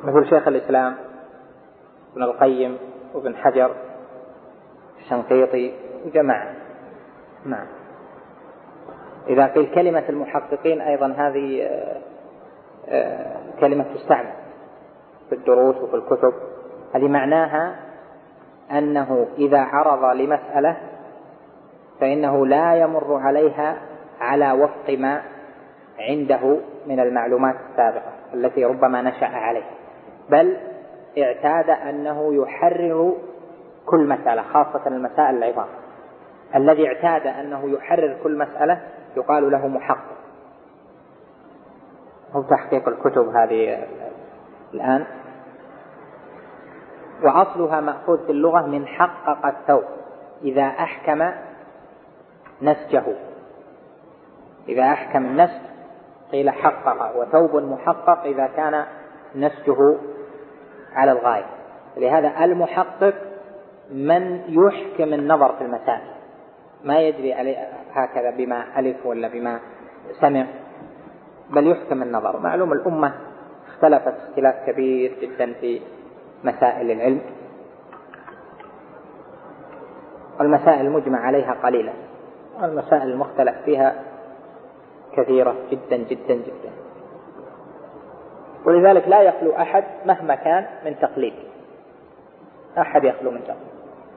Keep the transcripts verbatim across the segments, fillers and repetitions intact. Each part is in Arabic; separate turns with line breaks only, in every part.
مثل شيخ الإسلام ابن القيم وابن حجر الشنقيطي وجماعة. نعم. إذا قيل كلمة المحققين أيضا هذه كلمة تستعمل في الدروس وفي الكتب، هذه معناها أنه إذا عرض لمسألة فإنه لا يمر عليها على وفق ما عنده من المعلومات السابقة التي ربما نشأ عليها، بل اعتاد أنه يحرر كل مسألة، خاصة المسائل العظام. الذي اعتاد أنه يحرر كل مسألة يقال له محقق. هو تحقيق الكتب هذه الآن، وأصلها مأخوذ في اللغة من حقق الثوب إذا أحكم نسجه. إذا أحكم النسج قيل حقق، وثوب محقق إذا كان نسجه على الغاية. لهذا المحقق من يحكم النظر في المسائل، ما يجري عليه هكذا بما ألف ولا بما سمع، بل يحكم النظر. معلوم الأمة اختلفت اختلاف كبير جدا في مسائل العلم، والمسائل المجمع عليها قليلة، والمسائل المختلف فيها كثيرة جدا جدا جدا. ولذلك لا يخلو أحد مهما كان من تقليد، أحد يخلو من تقليد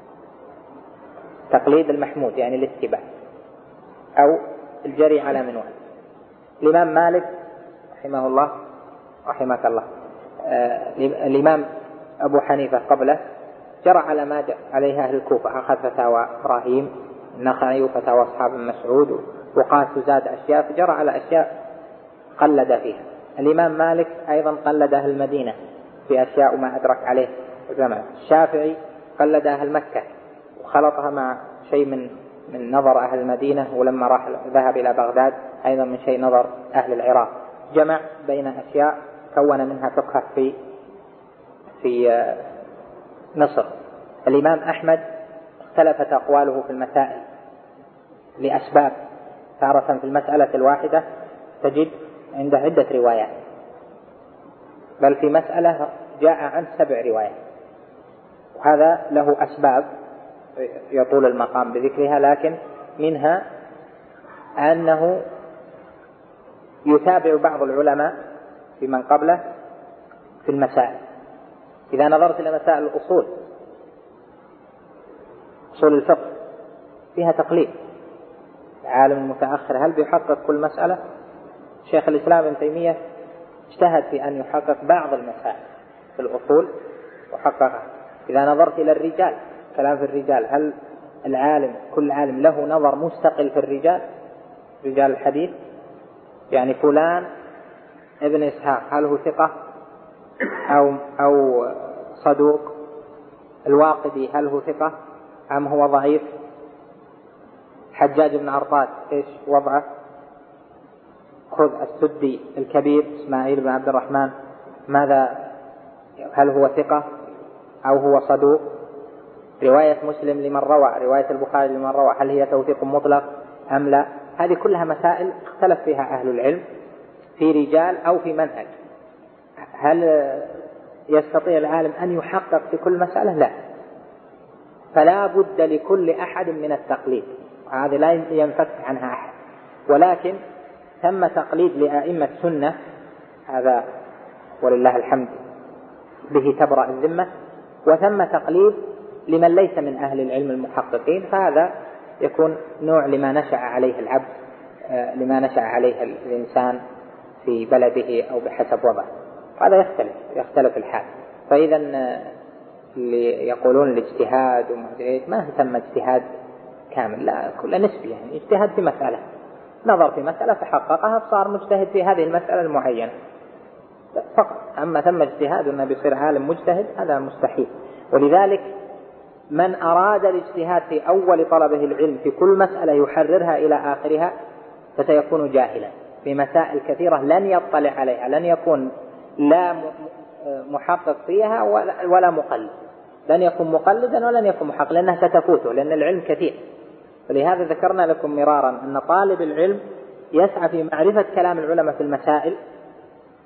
تقليد المحمود يعني الاتباع أو الجري على منوال. الإمام مالك رحمه الله رحمك الله، آه الإمام أبو حنيفة قبله جرى على ما عليها أهل الكوفة، أخذ فتاوى إبراهيم النخعي وفتاوى أصحاب مسعود، وقاس زاد أشياء، فجرى على أشياء قلد فيها. الإمام مالك أيضا قلد أهل المدينة في أشياء ما أدرك عليه زمان. الشافعي قلد أهل مكة وخلطها مع شيء من من نظر أهل المدينة، ولما راح ذهب إلى بغداد أيضا من شيء نظر أهل العراق، جمع بين أشياء كون منها فقه في في مصر. الإمام أحمد اختلفت أقواله في المسائل لأسباب، تارة في المسألة الواحدة تجد عنده عدة روايات، بل في مسألة جاء عن سبع روايات، وهذا له أسباب يطول المقام بذكرها، لكن منها أنه يتابع بعض العلماء في من قبله في المسائل. إذا نظرت إلى مسائل الأصول، أصول الفقه فيها تقليد، العالم المتأخر هل بيحقق كل مسألة؟ شيخ الإسلام ابن تيمية اجتهد في أن يحقق بعض المسائل في الأصول وحققها. إذا نظرت إلى الرجال، كلام في الرجال، هل العالم كل عالم له نظر مستقل في الرجال، رجال الحديث؟ يعني فلان ابن إسحاق هل هو ثقة أو أو صدوق؟ الواقدي هل هو ثقة أم هو ضعيف؟ حجاج بن أرطاد إيش وضعه؟ خذ السدي الكبير إسماعيل بن عبد الرحمن، ماذا، هل هو ثقة أو هو صدوق؟ رواية مسلم لمن روى، رواية البخاري لمن روى، هل هي توثيق مطلق أم لا؟ هذه كلها مسائل اختلف فيها أهل العلم في رجال أو في منهج. هل يستطيع العالم أن يحقق في كل مسألة؟ لا، فلا بد لكل أحد من التقليد، هذه لا ينفك عنها أحد. ولكن ثم تقليد لأئمة السنة، هذا ولله الحمد به تبرأ الذمة، وثم تقليد لمن ليس من أهل العلم المحققين، فهذا يكون نوع لما نشأ عليه العبد، لما نشأ عليه الإنسان في بلده أو بحسب وضعه، هذا يختلف يختلف الحال. فإذا اللي يقولون الاجتهاد ما ثم اجتهاد كامل، لا، كل نسبي، يعني اجتهاد في مسألة، نظر في مسألة فحققها فصار مجتهد في هذه المسألة المعينة فقط. أما ثم اجتهاد أنه بيصير عالم مجتهد هذا مستحيل. ولذلك من أراد الاجتهاد في أول طلبه العلم في كل مسألة يحررها إلى آخرها فسيكون جاهلا في مسائل كثيرة لن يطلع عليها، لن يكون لا محقق فيها ولا مقلد، لن يكون مقلدا ولن يكون محقق، لأنها ستفوته، لأن العلم كثير. فلهذا ذكرنا لكم مرارا أن طالب العلم يسعى في معرفة كلام العلماء في المسائل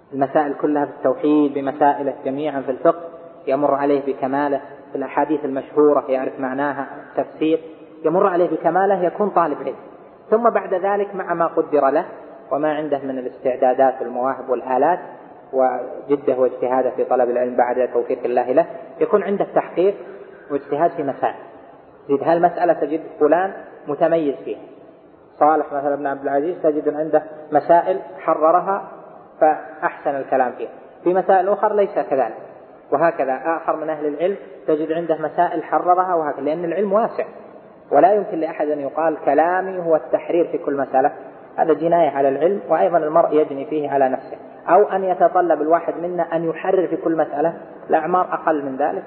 المسائل كلها في التوحيد بمسائله جميعا في الفقه يمر عليه بكماله، في الأحاديث المشهورة يعرف معناها تفسير يمر عليه بكماله، يكون طالب علم. ثم بعد ذلك مع ما قدر له وما عنده من الاستعدادات والمواهب والآلات وجده واجتهاده في طلب العلم بعد توفيق الله له، يكون عنده تحقيق واجتهاد في مسائل. تجد هالمسألة تجد فلان متميز فيها، صالح مثلا بن عبد العزيز تجد عنده مسائل حررها فأحسن الكلام فيها، في مسائل أخرى ليس كذلك، وهكذا آخر من أهل العلم تجد عنده مسائل حررها وهكذا، لأن العلم واسع ولا يمكن لأحد أن يقال كلامي هو التحرير في كل مسألة، هذا جناية على العلم، وأيضا المرء يجني فيه على نفسه. أو أن يتطلب الواحد منا أن يحرر في كل مسألة، الأعمار أقل من ذلك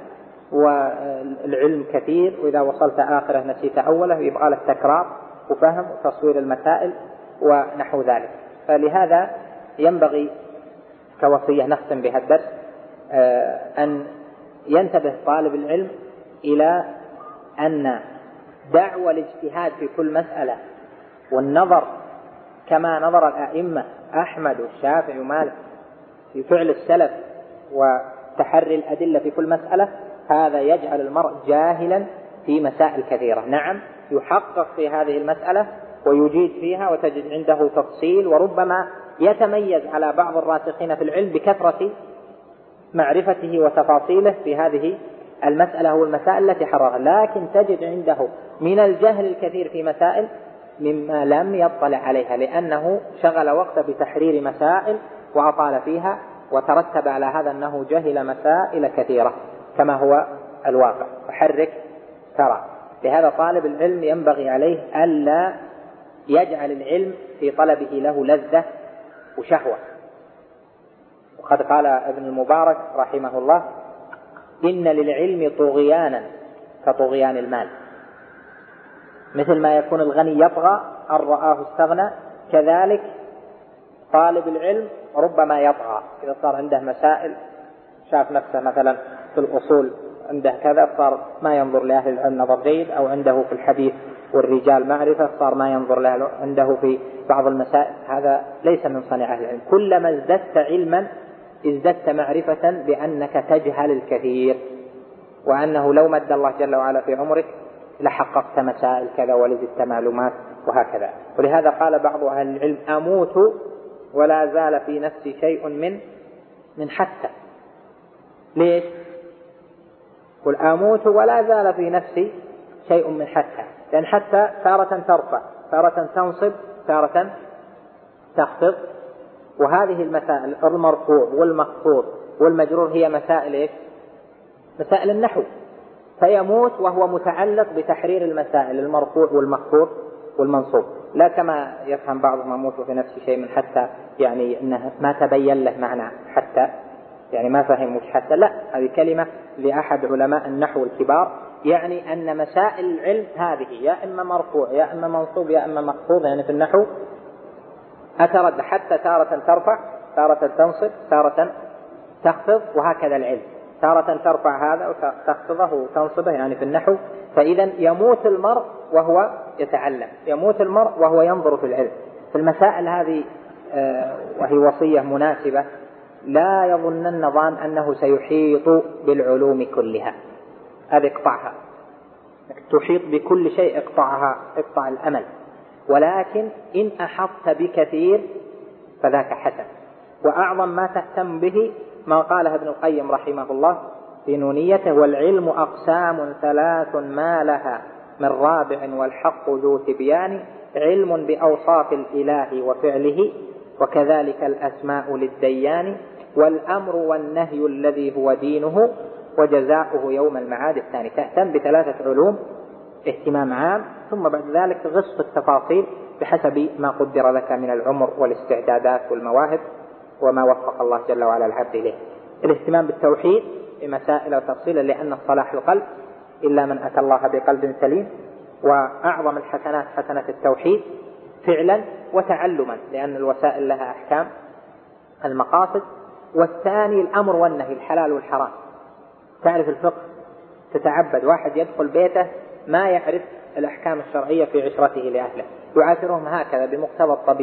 والعلم كثير، وإذا وصلت آخره نسيت أوله، يبقى لك تكرار وفهم وتصوير المسائل ونحو ذلك. فلهذا ينبغي كوصية نختم بها الدرس أن ينتبه طالب العلم إلى أن دعوى الاجتهاد في كل مسألة والنظر كما نظر الأئمة أحمد والشافعي ومالك في فعل السلف وتحري الأدلة في كل مسألة، هذا يجعل المرء جاهلا في مسائل كثيرة. نعم يحقق في هذه المسألة ويجيد فيها وتجد عنده تفصيل، وربما يتميز على بعض الراسخين في العلم بكثرة معرفته وتفاصيله في هذه المسألة والمسائل التي حررها، لكن تجد عنده من الجهل الكثير في مسائل مما لم يطلع عليها، لأنه شغل وقته بتحرير مسائل وأطال فيها، وترتب على هذا أنه جهل مسائل كثيرة كما هو الواقع. فحرك ترى. لهذا طالب العلم ينبغي عليه ألا يجعل العلم في طلبه له لذة وشهوة. وقد قال ابن المبارك رحمه الله: إن للعلم طغيانا كطغيان المال، مثل ما يكون الغني يطغى أن رآه استغنى، كذلك طالب العلم ربما يطغى إذا صار عنده مسائل، شاف نفسه مثلا في الأصول عنده كذا، صار ما ينظر لأهل العلم نظر جيد، أو عنده في الحديث والرجال معرفة، صار ما ينظر له عنده في بعض المسائل. هذا ليس من صنيع أهل العلم. كلما ازددت علما ازددت معرفة بأنك تجهل الكثير، وأنه لو مد الله جل وعلا في عمرك لحققت مسائل كذا ولزدت معلومات وهكذا. ولهذا قال بعض أهل العلم: أموت ولا زال في نفسي شيء من من حتى. ليش؟ قل أموت ولا زال في نفسي شيء من حتى، لأن حتى تارة ترفع، تارة تنصب، تارة تخفض، وهذه المسائل المرفوع والمخفوض والمجرور هي مسائل إيش؟ مسائل النحو. فيموت وهو متعلق بتحرير المسائل المرفوع والمخفوض والمنصوب، لا كما يفهم بعضهم أموت في نفس شيء من حتى، يعني أنه ما تبين له معنى حتى، يعني ما فهم وش حتى. لا، هذه كلمة لأحد علماء النحو الكبار، يعني أن مسائل العلم هذه يا إما مرفوع يا إما منصوب يا إما مخفوض، يعني في النحو أترد حتى تارة ترفع، تارة تنصب، تارة تخفض، وهكذا العلم تارة ترفع هذا وتخفضه وتنصبه، يعني في النحو. فإذا يموت المرء وهو يتعلم، يموت المرء وهو ينظر في العلم. في المسائل هذه آه وهي وصية مناسبة، لا يظنن ظان أنه سيحيط بالعلوم كلها، هذا اقطعها، تحيط بكل شيء اقطعها، اقطع الأمل. ولكن إن أحطت بكثير فذاك حسن. وأعظم ما تهتم به ما قاله ابن القيم رحمه الله في نونيته: والعلم أقسام ثلاث ما لها من رابع والحق ذو تبيان، علم بأوصاف الإله وفعله وكذلك الأسماء للديان، والأمر والنهي الذي هو دينه وجزاؤه يوم المعاد الثاني. تهتم بثلاثة علوم اهتمام عام، ثم بعد ذلك غص التفاصيل بحسب ما قدر لك من العمر والاستعدادات والمواهب وما وفق الله جل وعلا العبد إليه. الاهتمام بالتوحيد بمسائل وتفصيلا، لأن الصلاح القلب إلا من أتى الله بقلب سليم، وأعظم الحسنات حسنة التوحيد فعلا وتعلما، لأن الوسائل لها أحكام المقاصد. والثاني الأمر والنهي، الحلال والحرام، تعرف الفقه، تتعبد. واحد يدخل بيته ما يعرف الأحكام الشرعية في عشرته لأهله، يعاشرهم هكذا بمقتضى الطبيعة،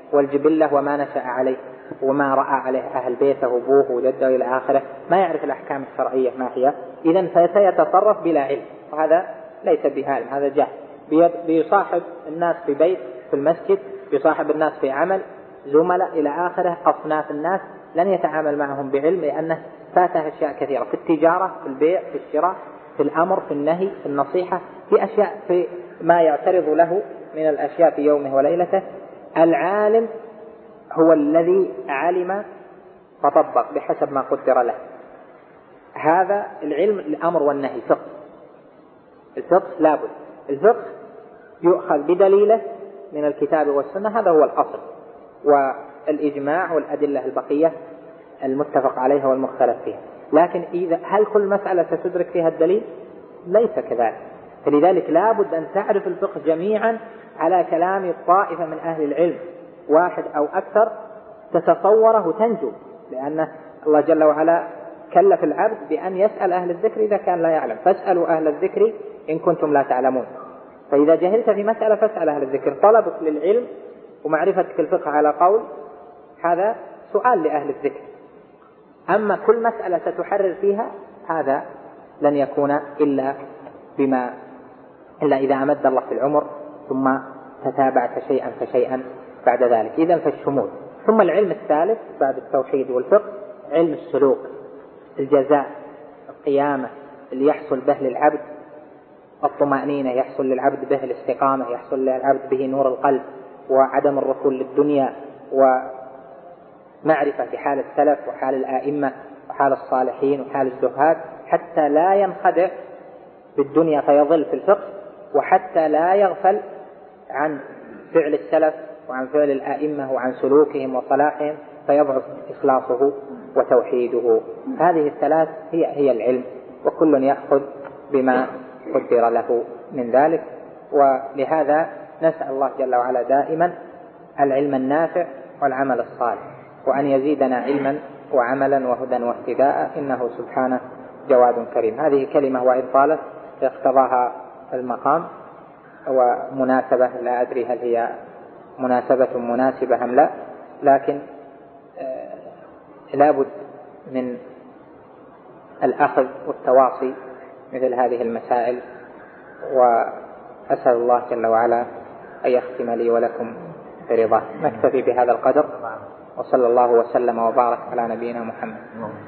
والجبلة وما نشأ عليه وما رأى عليه أهل بيته وأبوه وجده إلى آخره، ما يعرف الأحكام الشرعية ما هي، إذن فسيتصرف بلا علم، وهذا ليس بهالم، هذا جهل. بيصاحب الناس في بيت في المسجد، بيصاحب الناس في عمل، زملاء إلى آخره، أصناف الناس لن يتعامل معهم بعلم، لأنه فاته أشياء كثيرة في التجارة، في البيع، في الشراء، في الأمر، في النهي، في النصيحة، في أشياء في ما يعترض له من الأشياء في يومه وليلته. العالم هو الذي علم فطبق بحسب ما قدر له. هذا العلم الأمر والنهي فقه. الفقه لابد، الفقه يؤخذ بدليله من الكتاب والسنة، هذا هو الأصل، والإجماع والأدلة البقية المتفق عليها والمختلف فيها. لكن إذا هل كل مسألة ستدرك فيها الدليل؟ ليس كذلك. فلذلك لابد أن تعرف الفقه جميعا على كلام الطائفة من أهل العلم، واحد أو أكثر، تتصوره تنجو، لأن الله جل وعلا كلف العبد بأن يسأل أهل الذكر إذا كان لا يعلم، فاسألوا أهل الذكر إن كنتم لا تعلمون. فإذا جهلت في مسألة فاسأل أهل الذكر. طلبك للعلم ومعرفتك الفقه على قول، هذا سؤال لأهل الذكر. أما كل مسألة ستحرر فيها، هذا لن يكون إلا بما إلا إذا أمد الله في العمر ثم تتابعت شيئا فشيئا بعد ذلك. إذن فالشمول. ثم العلم الثالث بعد التوحيد والفقه علم السلوك، الجزاء، القيامة اللي يحصل به للعبد، الطمأنينة يحصل للعبد به، الاستقامة يحصل للعبد به نور القلب وعدم الركون للدنيا، ومعرفة بحال السلف وحال الآئمة وحال الصالحين وحال الزهاد، حتى لا ينخدع بالدنيا فيظل في الفقه، وحتى لا يغفل عن فعل السلف وعن فعل الآئمة وعن سلوكهم وصلاحهم فيضعف إخلاصه وتوحيده. هذه الثلاث هي هي العلم، وكل يأخذ بما قدر له من ذلك. ولهذا نسأل الله جل وعلا دائما العلم النافع والعمل الصالح، وأن يزيدنا علما وعملا وهدى واهتداء، إنه سبحانه جواد كريم. هذه كلمة وإن طالت اقتضاها المقام ومناسبة، لا أدري هل هي مناسبة مناسبة أم لا، لكن لا بد من الأخذ والتواصي مثل هذه المسائل. وأسأل الله جل وعلا أن يختم لي ولكم برضاه. نكتفي بهذا القدر، وصلى الله وسلم وبارك على نبينا محمد.